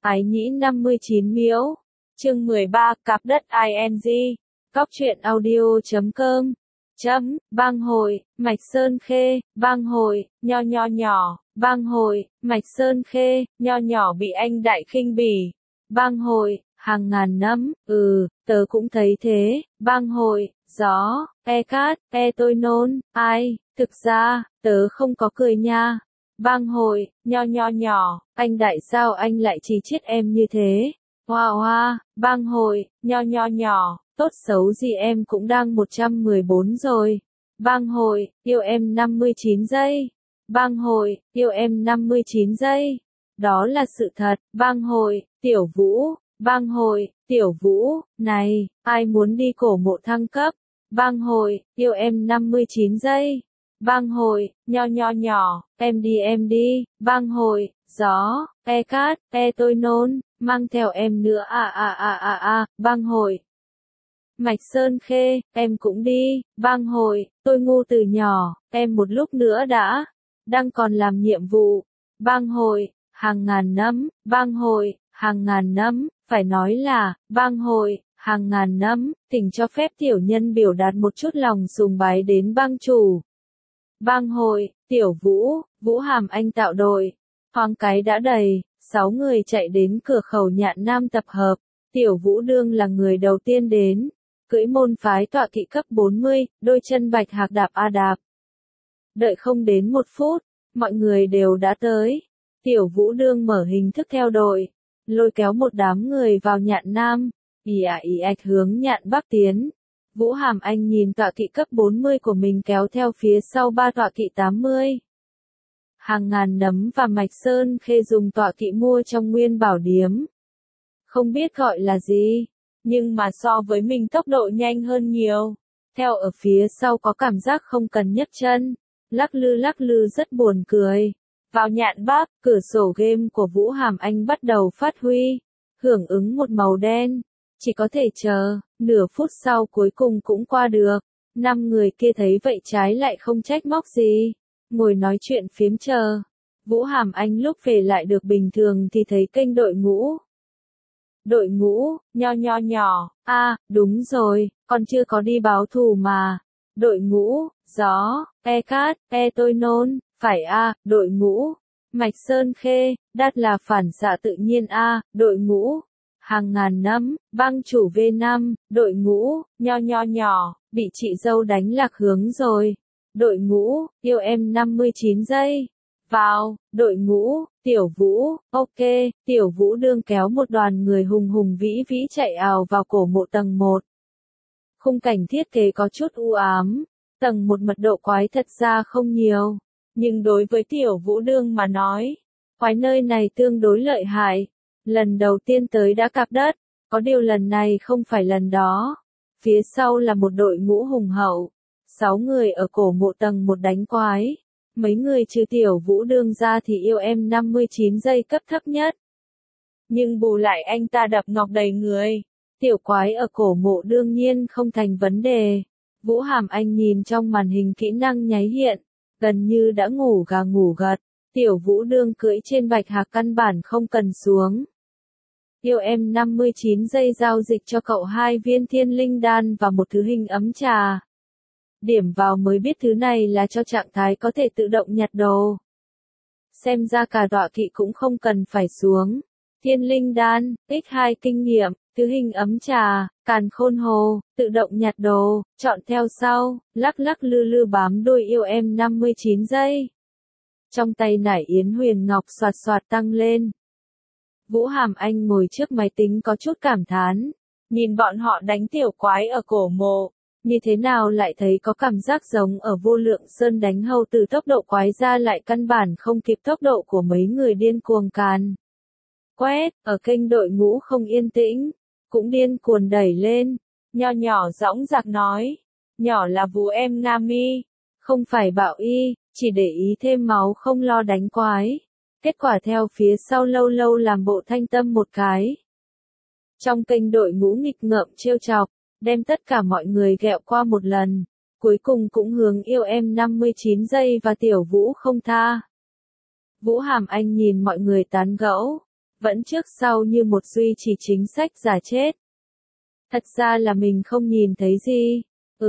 Ái nhĩ 59 miễu. Chương 13, cặp đất ing. Cóc truyện audio.com. Bang hội, Mạch Sơn Khê, bang hội, nho nhỏ, bang hội, Mạch Sơn Khê, nho nhỏ bị anh đại khinh bỉ. Bang hội, hàng ngàn năm, tớ cũng thấy thế, bang hội, gió, cát, tôi nôn, ai, thực ra, tớ không có cười nha. Bang hội, nho nhỏ, anh đại sao anh lại chỉ trích em như thế? Hoa, bang hội, nho nhỏ, tốt xấu gì em cũng đang 114 rồi. Bang hội, yêu em 59 giây. Bang hội, yêu em 59 giây. Đó là sự thật. Bang hội, Tiểu Vũ. Bang hội, Tiểu Vũ, này, ai muốn đi cổ mộ thăng cấp? Bang hội, yêu em 59 giây. Bang hội, nho nhỏ, em đi. Bang hội, gió, cát, tôi nôn, mang theo em nữa bang hội. Mạch Sơn Khê, em cũng đi. Bang hội, tôi ngu từ nhỏ, em một lúc nữa đang còn làm nhiệm vụ. Bang hội, hàng ngàn năm. Bang hội, hàng ngàn năm, phải nói là, bang hội, hàng ngàn năm, tỉnh cho phép tiểu nhân biểu đạt một chút lòng sùng bái đến bang chủ. Bang hội, Tiểu Vũ, Vũ Hàm Anh tạo đội. Hoang cái đã đầy, 6 người chạy đến cửa khẩu Nhạn Nam tập hợp. Tiểu Vũ đương là người đầu tiên đến. Cưỡi môn phái tọa kỵ cấp 40, đôi chân bạch hạc đạp đạp. Đợi không đến 1 phút, mọi người đều đã tới. Tiểu Vũ đương mở hình thức theo đội, lôi kéo một đám người vào Nhạn Nam, ì ạch hướng Nhạn Bắc tiến. Vũ Hàm Anh nhìn tọa kỵ cấp 40 của mình kéo theo phía sau 3 tọa kỵ 80. Hàng ngàn nấm và Mạch Sơn Khê dùng tọa kỵ mua trong Nguyên Bảo Điếm. Không biết gọi là gì, nhưng mà so với mình tốc độ nhanh hơn nhiều. Theo ở phía sau có cảm giác không cần nhấc chân, lắc lư rất buồn cười. Vào Nhạn Bắc, cửa sổ game của Vũ Hàm Anh bắt đầu phát huy, hưởng ứng một màu đen. Chỉ có thể chờ, nửa phút sau cuối cùng cũng qua được. 5 người kia thấy vậy trái lại không trách móc gì, ngồi nói chuyện phiếm chờ. Vũ Hàm Anh lúc về lại được bình thường thì thấy kênh đội ngũ. Đội ngũ, nho nhỏ, đúng rồi, còn chưa có đi báo thù mà. Đội ngũ, gió, cát, tôi nôn, phải đội ngũ, Mạch Sơn Khê, đắt là phản xạ tự nhiên đội ngũ, hàng ngàn năm, bang chủ V5, đội ngũ, nho nhỏ, bị chị dâu đánh lạc hướng rồi. Đội ngũ, yêu em 59 giây. Vào, đội ngũ, Tiểu Vũ, ok, Tiểu Vũ đương kéo một đoàn người hùng vĩ chạy ào vào cổ mộ tầng 1. Khung cảnh thiết kế có chút u ám, tầng 1 mật độ quái thật ra không nhiều, nhưng đối với Tiểu Vũ đương mà nói, quái nơi này tương đối lợi hại. Lần đầu tiên tới đã cạp đất, có điều lần này không phải lần đó. Phía sau là một đội ngũ hùng hậu, 6 người ở cổ mộ tầng 1 đánh quái. Mấy người trừ Tiểu Vũ đương ra thì yêu em 59 giây cấp thấp nhất. Nhưng bù lại anh ta đập ngọc đầy người. Tiểu quái ở cổ mộ đương nhiên không thành vấn đề. Vũ Hàm Anh nhìn trong màn hình kỹ năng nháy hiện, gần như đã ngủ gà ngủ gật. Tiểu Vũ đương cưỡi trên bạch hạc căn bản không cần xuống. Yêu em 59 giây giao dịch cho cậu 2 viên thiên linh đan và một thứ hình ấm trà. Điểm vào mới biết thứ này là cho trạng thái có thể tự động nhặt đồ. Xem ra cả tọa kỵ cũng không cần phải xuống. Thiên linh đan, x2 kinh nghiệm, thứ hình ấm trà, càn khôn hồ, tự động nhặt đồ, chọn theo sau, lắc lư bám đuôi yêu em 59 giây. Trong tay nải Yến Huyền Ngọc xoạt tăng lên. Vũ Hàm Anh ngồi trước máy tính có chút cảm thán, nhìn bọn họ đánh tiểu quái ở cổ mộ, như thế nào lại thấy có cảm giác giống ở Vô Lượng Sơn đánh hầu từ tốc độ quái ra lại căn bản không kịp tốc độ của mấy người điên cuồng càn quét, ở kênh đội ngũ không yên tĩnh, cũng điên cuồng đẩy lên, nho nhỏ dõng dạc nói, nhỏ là Vũ em Nam Y, không phải bạo y, chỉ để ý thêm máu không lo đánh quái. Kết quả theo phía sau lâu làm bộ thanh tâm một cái. Trong kênh đội ngũ nghịch ngợm trêu chọc, đem tất cả mọi người ghẹo qua một lần, cuối cùng cũng hướng yêu em 59 giây và Tiểu Vũ không tha. Vũ Hàm Anh nhìn mọi người tán gẫu, vẫn trước sau như một duy trì chính sách giả chết. Thật ra là mình không nhìn thấy gì.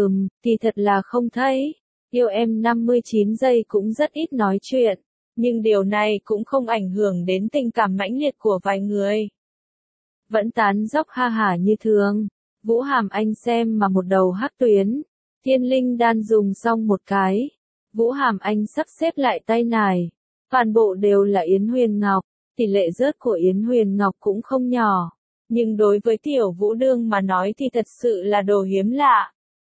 Thì thật là không thấy. Yêu em 59 giây cũng rất ít nói chuyện. Nhưng điều này cũng không ảnh hưởng đến tình cảm mãnh liệt của vài người. Vẫn tán dóc ha hả như thường. Vũ Hàm Anh xem mà một đầu hắc tuyến. Thiên linh đan dùng xong một cái. Vũ Hàm Anh sắp xếp lại tay nải. Toàn bộ đều là Yến Huyền Ngọc. Tỷ lệ rớt của Yến Huyền Ngọc cũng không nhỏ. Nhưng đối với Tiểu Vũ Đương mà nói thì thật sự là đồ hiếm lạ.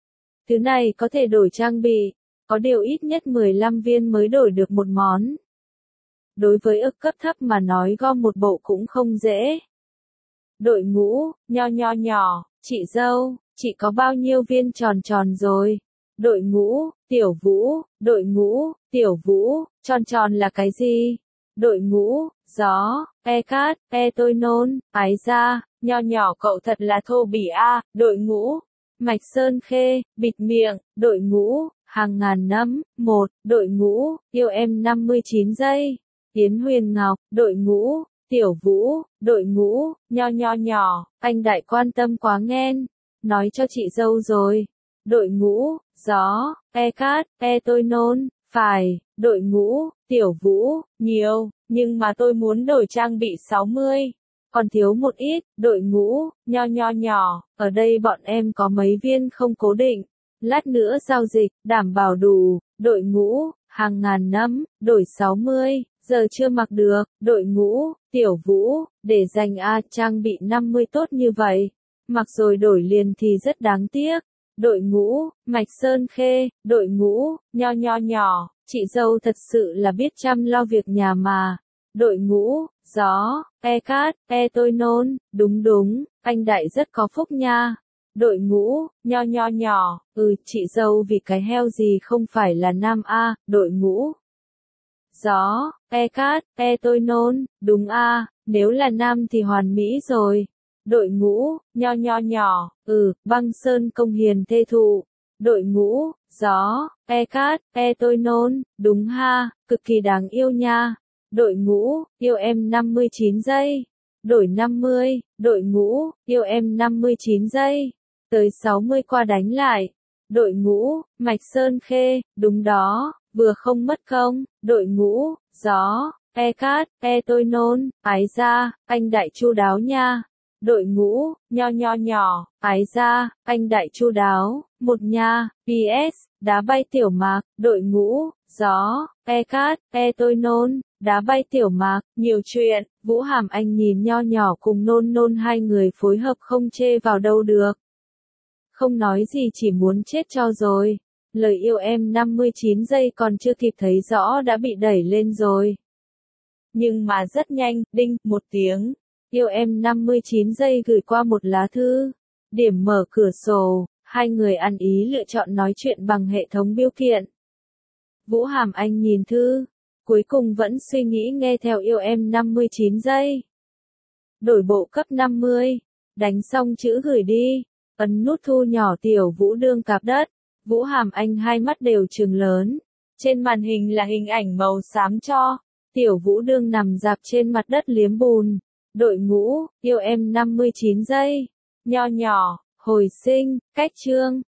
Thứ này có thể đổi trang bị. Có điều ít nhất 15 viên mới đổi được một món. Đối với ức cấp thấp mà nói gom một bộ cũng không dễ. Đội ngũ, nho nhỏ, chị dâu, chị có bao nhiêu viên tròn tròn rồi? Đội ngũ, Tiểu Vũ, đội ngũ, Tiểu Vũ, tròn tròn là cái gì? Đội ngũ, gió, cát, tôi nôn, ái ra, nho nhỏ cậu thật là thô bỉ a. Đội ngũ, Mạch Sơn Khê, bịt miệng, đội ngũ, hàng ngàn năm, đội ngũ, yêu em 59 giây. Yến Huyền Ngọc, đội ngũ, Tiểu Vũ, đội ngũ, nho nhỏ, anh đại quan tâm quá nghen. Nói cho chị dâu rồi. Đội ngũ, gió, cát, tôi nôn, phải, đội ngũ, Tiểu Vũ, nhiều, nhưng mà tôi muốn đổi trang bị 60. Còn thiếu một ít, đội ngũ, nho nhỏ, ở đây bọn em có mấy viên không cố định. Lát nữa giao dịch, đảm bảo đủ, đội ngũ, hàng ngàn năm, đổi 60, giờ chưa mặc được, đội ngũ, Tiểu Vũ, để dành trang bị 50 tốt như vậy. Mặc rồi đổi liền thì rất đáng tiếc. Đội ngũ, Mạch Sơn Khê, đội ngũ, nho nhỏ, chị dâu thật sự là biết chăm lo việc nhà mà. Đội ngũ, gió, cát, tôi nôn, đúng, anh đại rất có phúc nha. Đội ngũ, nho nhỏ, chị dâu vì cái heo gì không phải là nam a. Đội ngũ, gió, cát, tôi nôn, đúng a, nếu là nam thì hoàn mỹ rồi. Đội ngũ, nho nhỏ, băng sơn công hiền thê thụ. Đội ngũ, gió, cát, tôi nôn, đúng ha, cực kỳ đáng yêu nha. Đội ngũ, yêu em 59 giây. Đổi 50, đội ngũ, yêu em 59 giây. Tới 60 qua đánh lại. Đội ngũ, Mạch Sơn Khê, đúng đó, vừa không mất công. Đội ngũ, gió, cát, tôi nôn, ái ra, anh đại chu đáo nha. Đội ngũ, nho nhỏ, ái ra, anh đại chu đáo, một nha. PS, đá bay tiểu mạc. Đội ngũ, gió, cát, tôi nôn, đá bay tiểu mạc, nhiều chuyện. Vũ Hàm Anh nhìn nho nhỏ cùng nôn hai người phối hợp không chê vào đâu được. Không nói gì chỉ muốn chết cho rồi. Lời yêu em 59 giây còn chưa kịp thấy rõ đã bị đẩy lên rồi. Nhưng mà rất nhanh, đinh, một tiếng. Yêu em 59 giây gửi qua một lá thư. Điểm mở cửa sổ, hai người ăn ý lựa chọn nói chuyện bằng hệ thống bưu kiện. Vũ Hàm Anh nhìn thư, cuối cùng vẫn suy nghĩ nghe theo yêu em 59 giây. Đổi bộ cấp 50, đánh xong chữ gửi đi, ấn nút thu nhỏ Tiểu Vũ Đương cạp đất. Vũ Hàm Anh hai mắt đều trừng lớn. Trên màn hình là hình ảnh màu xám cho. Tiểu Vũ Đương nằm rạp trên mặt đất liếm bùn. Đội ngũ, yêu em 59 giây. Nho nhỏ, hồi sinh, cách chương.